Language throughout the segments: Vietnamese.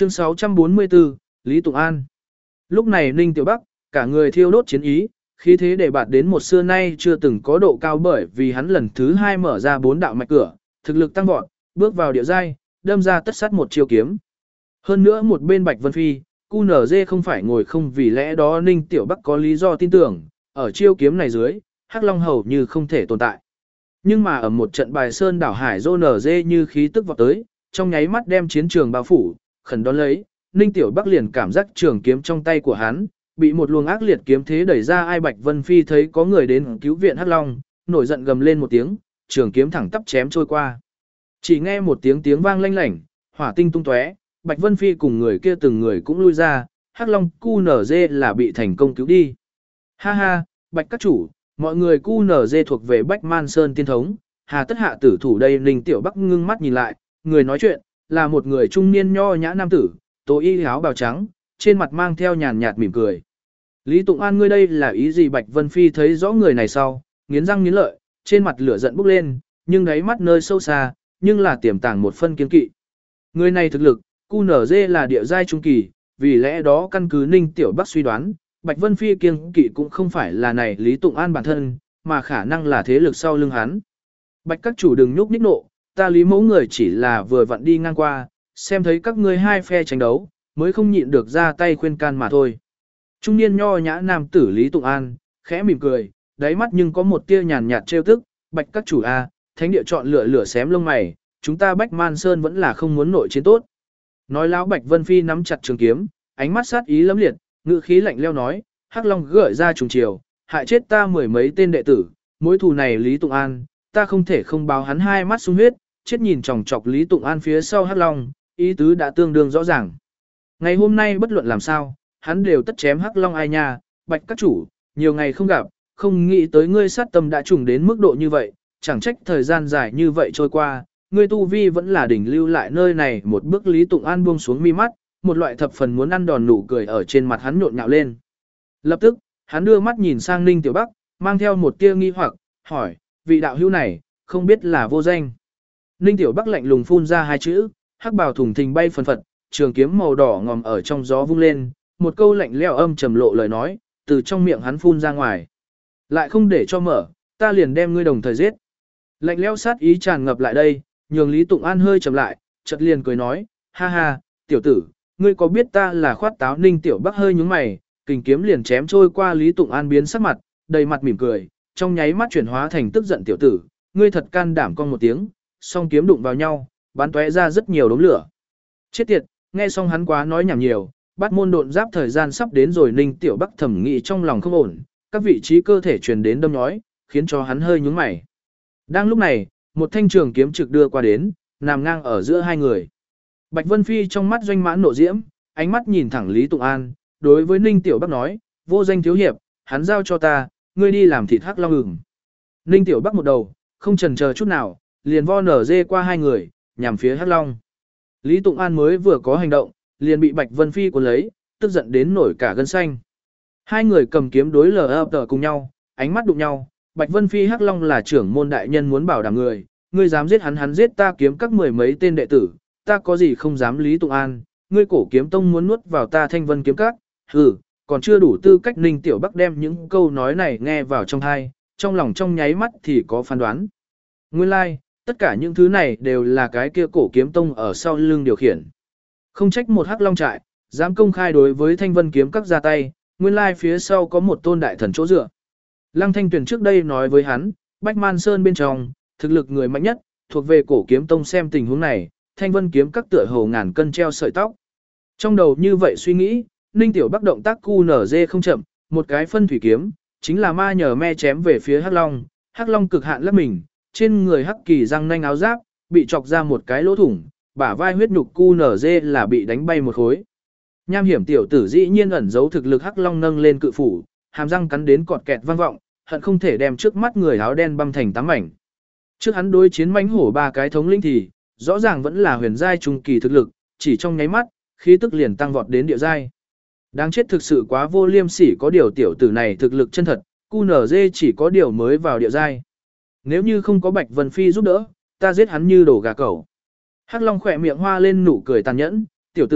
Chương 644, Lý Tụng An. Lúc này Ninh Tiểu Bắc, cả người thiêu đốt chiến ý, khí thế để bạt đến một xưa nay chưa từng có độ cao bởi vì hắn lần thứ 2 mở ra 4 đạo mạch cửa, thực lực tăng vọt, bước vào địa giai, đâm ra tất sát một chiêu kiếm. Hơn nữa một bên Bạch Vân Phi, QNZ không phải ngồi không vì lẽ đó Ninh Tiểu Bắc có lý do tin tưởng, ở chiêu kiếm này dưới, Hắc Long hầu như không thể tồn tại. Nhưng mà ở một trận bài sơn đảo hải NZ như khí tức vọt tới, trong nháy mắt đem chiến trường bao phủ, khẩn đón lấy, Ninh Tiểu Bắc liền cảm giác trường kiếm trong tay của hắn, bị một luồng ác liệt kiếm thế đẩy ra. Ai Bạch Vân Phi thấy có người đến cứu viện Hắc Long, nổi giận gầm lên một tiếng, trường kiếm thẳng tắp chém trôi qua. Chỉ nghe một tiếng vang lanh lảnh, hỏa tinh tung tóe, Bạch Vân Phi cùng người kia từng người cũng lui ra, Hắc Long QNZ là bị thành công cứu đi. Ha ha, Bạch các chủ, mọi người QNZ thuộc về Bách Man Sơn tiên thống, hà tất hạ tử thủ đây. Ninh Tiểu Bắc ngưng mắt nhìn lại, người nói chuyện, là một người trung niên nho nhã nam tử, tô y áo bào trắng, trên mặt mang theo nhàn nhạt mỉm cười. Lý Tụng An, ngươi đây là ý gì? Bạch Vân Phi thấy rõ người này sau, nghiến răng nghiến lợi, trên mặt lửa giận bốc lên, nhưng đáy mắt nơi sâu xa, nhưng là tiềm tàng một phân kiên kỵ. Người này thực lực, QNZ là địa giai trung kỳ, vì lẽ đó căn cứ Ninh Tiểu Bắc suy đoán, Bạch Vân Phi kiên kỵ cũng không phải là này Lý Tụng An bản thân, mà khả năng là thế lực sau lưng hắn. Bạch các chủ đừng nhúc nhích nộ, ta Lý mẫu người chỉ là vừa vặn đi ngang qua, xem thấy các ngươi hai phe tranh đấu, mới không nhịn được ra tay khuyên can mà thôi. Trung niên nho nhã nam tử Lý Tụng An, khẽ mỉm cười, đáy mắt nhưng có một tia nhàn nhạt trêu tức, Bạch các chủ a, thánh địa chọn lựa xém lông mày, chúng ta Bách Man Sơn vẫn là không muốn nội chiến tốt. Nói lão Bạch Vân Phi nắm chặt trường kiếm, ánh mắt sát ý lẫm liệt, ngữ khí lạnh lẽo nói, Hắc Long gợi ra trùng chiều, hại chết ta mười mấy tên đệ tử, mối thù này Lý Tụng An, ta không thể không báo. Hắn hai mắt sung huyết, chết nhìn chòng chọc Lý Tụng An phía sau Hắc Long, ý tứ đã tương đương rõ ràng. Ngày hôm nay bất luận làm sao, hắn đều tất chém Hắc Long ai nha. Bạch các chủ, nhiều ngày không gặp, không nghĩ tới ngươi sát tâm đã trùng đến mức độ như vậy, chẳng trách thời gian dài như vậy trôi qua, ngươi tu vi vẫn là đỉnh lưu lại nơi này. Một bước Lý Tụng An buông xuống mi mắt, một loại thập phần muốn ăn đòn nụ cười ở trên mặt hắn nhộn nhạo lên. Lập tức, hắn đưa mắt nhìn sang Ninh Tiểu Bắc, mang theo một tia nghi hoặc, hỏi, vị đạo hữu này, không biết là vô danh. Ninh Tiểu Bắc lạnh lùng phun ra hai chữ, hắc bào thùng thình bay phần phật, trường kiếm màu đỏ ngòm ở trong gió vung lên, một câu lạnh lẽo âm trầm lộ lời nói, từ trong miệng hắn phun ra ngoài. Lại không để cho mở, ta liền đem ngươi đồng thời giết. Lạnh lẽo sát ý tràn ngập lại đây, nhường Lý Tụng An hơi trầm lại, chợt liền cười nói, ha ha, tiểu tử, ngươi có biết ta là khoát táo? Ninh Tiểu Bắc hơi nhướng mày, kình kiếm liền chém trôi qua. Lý Tụng An biến sắc mặt, đầy mặt mỉm cười, trong nháy mắt chuyển hóa thành tức giận, tiểu tử, ngươi thật can đảm. Con một tiếng, song kiếm đụng vào nhau, bắn tóe ra rất nhiều đốm lửa. Chết tiệt, nghe xong hắn quá nói nhảm nhiều, bắt môn độn giáp thời gian sắp đến rồi. Ninh Tiểu Bắc thầm nghĩ trong lòng không ổn, các vị trí cơ thể truyền đến đâm nhói, khiến cho hắn hơi nhướng mày. Đang lúc này, một thanh trường kiếm trực đưa qua đến, nằm ngang ở giữa hai người. Bạch Vân Phi trong mắt doanh mãn nộ diễm, ánh mắt nhìn thẳng Lý Tụng An, đối với Ninh Tiểu Bắc nói, vô danh thiếu hiệp, hắn giao cho ta, ngươi đi làm thịt Hắc Long ửng. Ninh Tiểu Bắc một đầu, không chần chờ chút nào, liền vo nở dê qua hai người, nhằm phía Hắc Long. Lý Tụng An mới vừa có hành động, liền bị Bạch Vân Phi cuốn lấy, tức giận đến nổi cả gân xanh. Hai người cầm kiếm đối lờ cùng nhau, ánh mắt đụng nhau. Bạch Vân Phi, Hắc Long là trưởng môn đại nhân muốn bảo đảm người, ngươi dám giết hắn, hắn giết ta kiếm các mười mấy tên đệ tử, ta có gì không dám. Lý Tụng An, ngươi cổ kiếm tông muốn nuốt vào ta Thanh Vân kiếm các, hừ, còn chưa đủ tư cách. Ninh Tiểu Bắc đem những câu nói này nghe vào trong tai, trong lòng trong nháy mắt thì có phán đoán. Nguyên lai, like, tất cả những thứ này đều là cái kia cổ kiếm tông ở sau lưng điều khiển. Không trách một Hắc Long trại dám công khai đối với Thanh Vân kiếm các ra tay, nguyên lai like phía sau có một tôn đại thần chỗ dựa. Lăng Thanh Tuyền trước đây nói với hắn, Bách Man Sơn bên trong, thực lực người mạnh nhất, thuộc về cổ kiếm tông. Xem tình huống này, Thanh Vân kiếm các tựa hồ ngàn cân treo sợi tóc. Trong đầu như vậy suy nghĩ, Ninh Tiểu Bắc động tác QNZ không chậm, một cái phân thủy kiếm, chính là ma nhờ me chém về phía Hắc Long. Hắc Long cực hạn lấp mình, trên người hắc kỳ răng nanh áo giáp, bị chọc ra một cái lỗ thủng, bả vai huyết nhục QNZ là bị đánh bay một khối. Nham hiểm tiểu tử dĩ nhiên ẩn giấu thực lực. Hắc Long nâng lên cự phủ, hàm răng cắn đến cọt kẹt vang vọng, hận không thể đem trước mắt người áo đen băm thành tám mảnh. Trước hắn đối chiến mãnh hổ ba cái thống lĩnh thì, rõ ràng vẫn là huyền giai trung kỳ thực lực, chỉ trong nháy mắt, khí tức liền tăng vọt đến địa giai. Đáng chết, thực sự quá vô liêm sỉ, có điều tiểu tử này thực lực chân thật, QNZ chỉ có điều mới vào địa giai. Nếu như không có Bạch Vân Phi giúp đỡ, ta giết hắn như đổ gà cẩu. Hắc Long khỏe miệng hoa lên nụ cười tàn nhẫn, tiểu tử,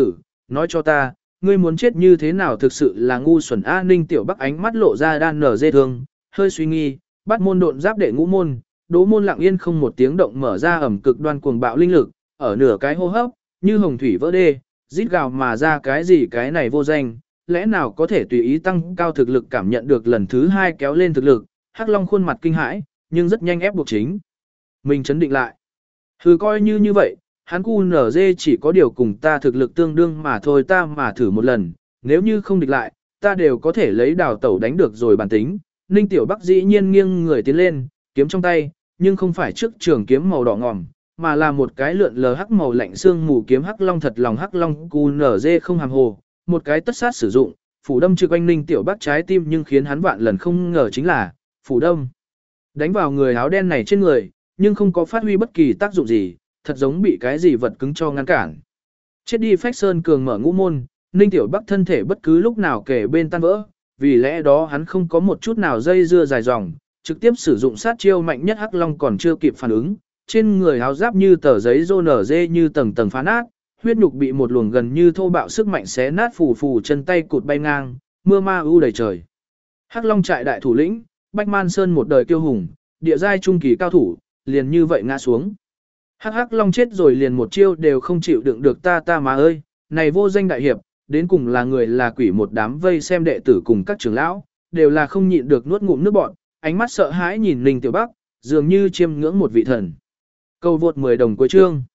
nói cho ta, ngươi muốn chết như thế nào thực sự là ngu xuẩn A. Ninh Tiểu Bắc ánh mắt lộ ra đan nở dê thương, hơi suy nghi, bắt môn độn giáp đệ ngũ môn, Đỗ môn lặng yên không một tiếng động mở ra ẩm cực đoan cuồng bạo linh lực, ở nửa cái hô hấp, như hồng thủy vỡ đê, rít gào mà ra cái gì cái này vô danh, lẽ nào có thể tùy ý tăng cao thực lực cảm nhận được lần thứ 2 kéo lên thực lực, Hắc Long khuôn mặt kinh hãi, nhưng rất nhanh ép buộc chính. Mình chấn định lại. Hừ coi như vậy, hắn QNZ chỉ có điều cùng ta thực lực tương đương mà thôi ta mà thử một lần, nếu như không địch lại, ta đều có thể lấy đào tẩu đánh được rồi bản tính. Ninh Tiểu Bắc dĩ nhiên nghiêng người tiến lên, kiếm trong tay, nhưng không phải trước trường kiếm màu đỏ ngòm, mà là một cái lượn lờ hắc màu lạnh xương mù kiếm Hắc Long thật lòng Hắc Long QNZ không hàm hồ, một cái tất sát sử dụng, phủ đâm trực quanh Ninh Tiểu Bắc trái tim nhưng khiến hắn vạn lần không ngờ chính là, phủ đâm. Đánh vào người áo đen này trên người, nhưng không có phát huy bất kỳ tác dụng gì, thật giống bị cái gì vật cứng cho ngăn cản. Chết đi Phách Sơn cường mở ngũ môn, Ninh Tiểu Bắc thân thể bất cứ lúc nào kể bên tan vỡ, vì lẽ đó hắn không có một chút nào dây dưa dài dòng, trực tiếp sử dụng sát chiêu mạnh nhất Hắc Long còn chưa kịp phản ứng, trên người áo giáp như tờ giấy rô nở dê như tầng tầng phá nát, huyết nhục bị một luồng gần như thô bạo sức mạnh xé nát phù phù chân tay cụt bay ngang, mưa ma u đầy trời. Hắc Long trại đại thủ lĩnh, Bách Man Sơn một đời kiêu hùng, địa giai trung kỳ cao thủ, liền như vậy ngã xuống. Hắc Long chết rồi liền một chiêu đều không chịu đựng được ta mà ơi, này vô danh đại hiệp, đến cùng là người là quỷ một đám vây xem đệ tử cùng các trưởng lão, đều là không nhịn được nuốt ngụm nước bọt, ánh mắt sợ hãi nhìn Ninh Tiểu Bắc, dường như chiêm ngưỡng một vị thần. Câu vượt 10 đồng cuối chương.